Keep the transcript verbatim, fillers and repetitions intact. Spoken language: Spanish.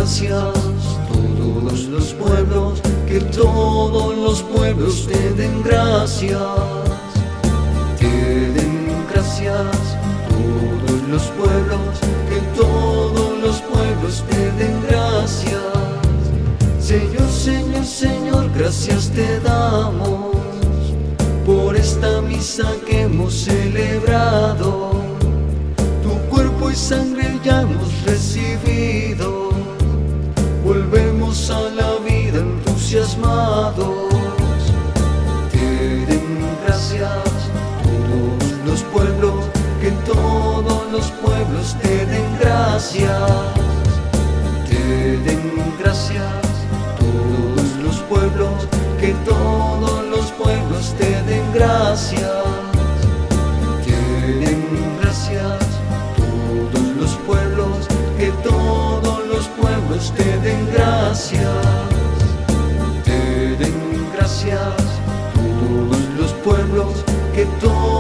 gracias todos los pueblos, que todos los pueblos te den gracias. Te den gracias todos los pueblos, que todos los pueblos te den gracias. Señor, Señor, Señor, gracias te damos por esta misa que hemos celebrado. Tu cuerpo y sangre ya hemos recibido, volvemos a la vida entusiasmados. Te den gracias todos los pueblos, que todos los pueblos te den gracias. Te den gracias todos los pueblos, que todos los pueblos te den gracias. Te den gracias todos los pueblos, que todos los pueblos te den gracias. Te den gracias todos los pueblos, que todos